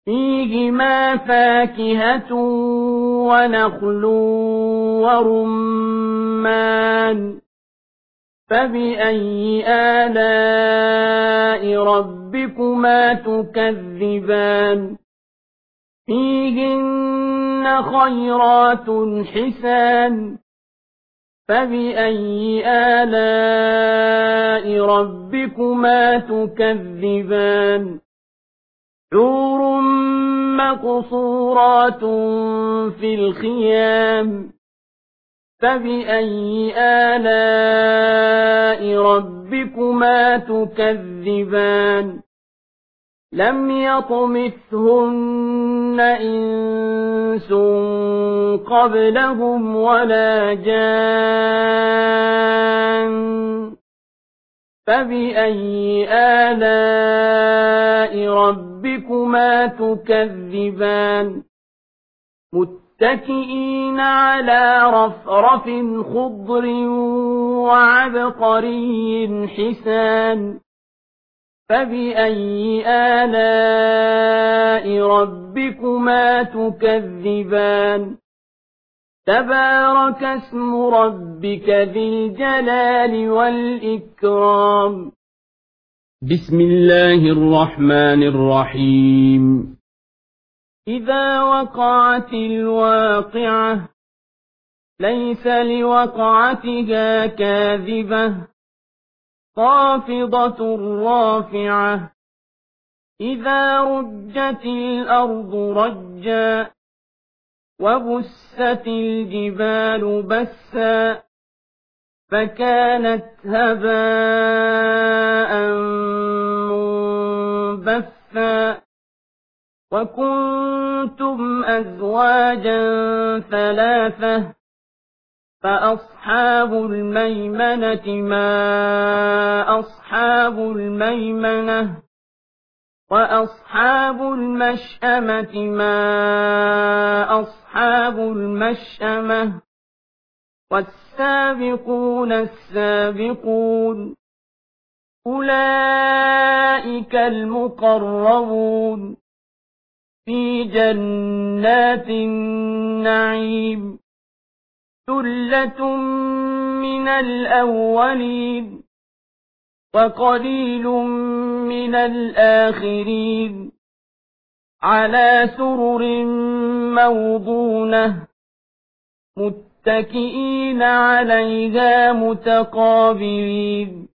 فيهما فاكهة ونخل ورمان فبأي آلاء ربكما تكذبان فيهن خيرات حسان فبأي آلاء ربكما تكذبان حور مقصورات في الخيام فبأي آلاء ربكما تكذبان لم يطمثهن إنس قبلهم ولا جان فبأي آلاء ربكما تكذبان متكئين على رفرف خضر وعبقري حسان فبأي آلاء ربكما تكذبان تبارك اسم ربك ذي الجلال والإكرام بسم الله الرحمن الرحيم إذا وقعت الواقعة ليس لوقعتها كاذبة خافضة رافعة إذا رجت الأرض رجا وبست الجبال بسا فكانت هباء منبثا وكنتم أزواجا ثلاثة فأصحاب الميمنة ما أصحاب الميمنة وأصحاب المشأمة ما أصحاب المشأمة والسابقون السابقون أولئك المقربون في جنات النعيم ثلة من الأولين وقليل من الآخرين على سرر موضونة متكئين عليها متقابلين